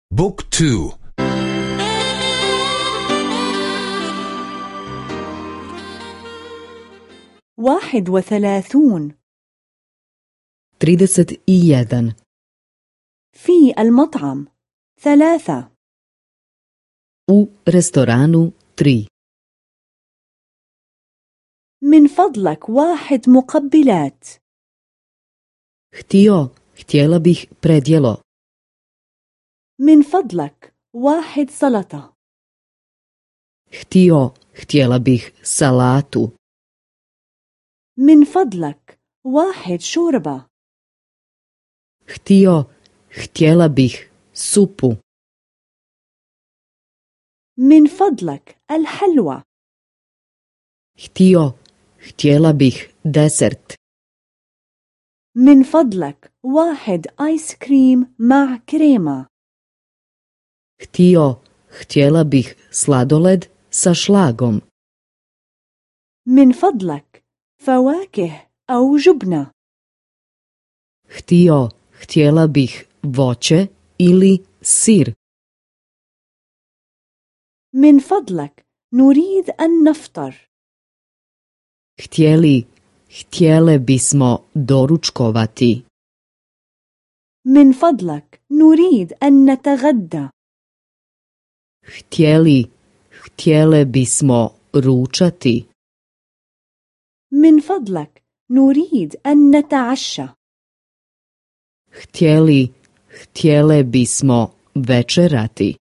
بوك تو. 31. 31. في المطعم 3. U restoranu 3. من فضلك 1 مقبلات. Htjela bih predjelo. من فضلك 1 سلطة. Htjela bih salatu. من فضلك 1 شوربة. Htjela bih supu. من فضلك الحلوى. Htjela bih desert. من فضلك 1 آيس كريم مع كريمة. Htjela bih sladoled sa šlagom. من فضلك فواكه أو جبنة. Htjela bih voće ili sir. من فضلك نريد أن نفطر. Htjele bismo doručkovati. من فضلك نريد أن نتغدى. Htjele bismo ručati. من فضلك نريد أن نتعشى. Htjele bismo večerati.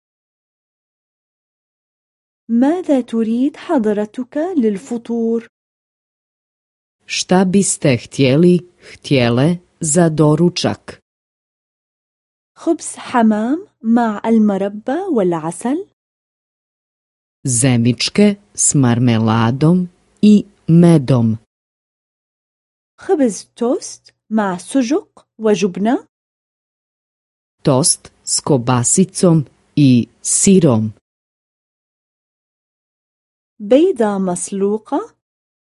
ماذا تريد حضرتك للفطور؟ Šta biste htjele za doručak? خبز حمام مع المربى والعسل. Zemičke s marmeladom i medom. خبز توست مع سجق وجبنة. Tost s kobasicom i sirom. بيضة مسلوقة.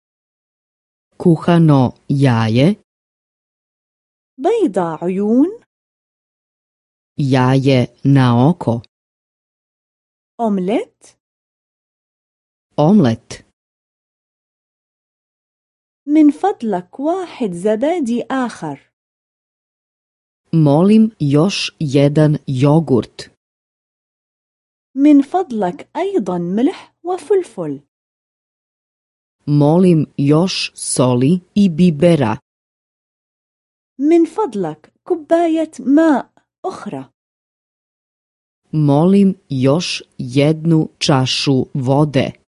Kuhano jaje. بيضة عيون. Jaje na oko. أومليت. Omlet. من فضلك 1 زبادي آخر. Molim još jedan jogurt. من فضلك أيضا ملح وفلفل. Molim još soli i bibera. من فضلك كوباية ماء أخرى. Molim još jednu čašu vode.